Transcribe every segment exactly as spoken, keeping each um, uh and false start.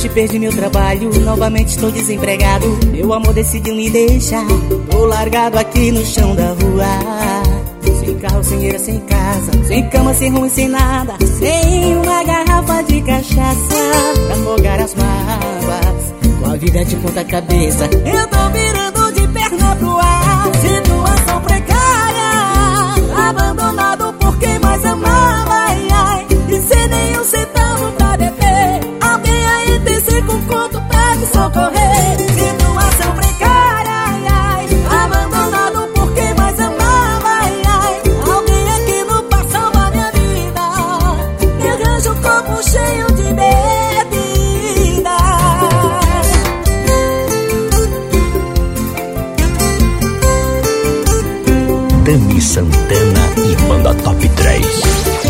Hoje perdi meu trabalho, novamente estou desempregado. Meu amor decidiu me deixar, tô largado aqui no chão da rua. Sem carro, sem dinheiro, sem casa, sem cama, sem rumo, sem nada, sem uma garrafa de cachaça pra afogar as mágoas, com a vida de ponta cabeça. Eu tô virando de perna pro ar, situação precária, abandonado por quem mais amava, ai, ai, e sem nenhum centavo pra beber. Alguém aí tem cinco conto pra me socorrer. Situação precária, ai, ai, abandonado por quem mais amava, ai, ai, alguém aqui não passa a minha vida, me arranja um copo cheio de bebida. Tami Santana e Banda Top três.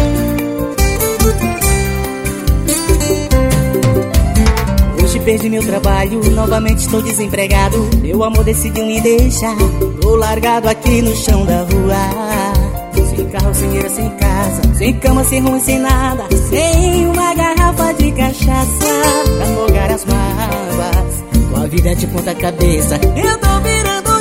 Hoje perdi meu trabalho, novamente estou desempregado. Meu amor decidiu me deixar, tô largado aqui no chão da rua. Sem carro, sem dinheiro, sem casa, sem cama, sem rumo, sem nada, sem uma garrafa de cachaça pra afogar as mágoas, com a vida de ponta cabeça. Eu tô virando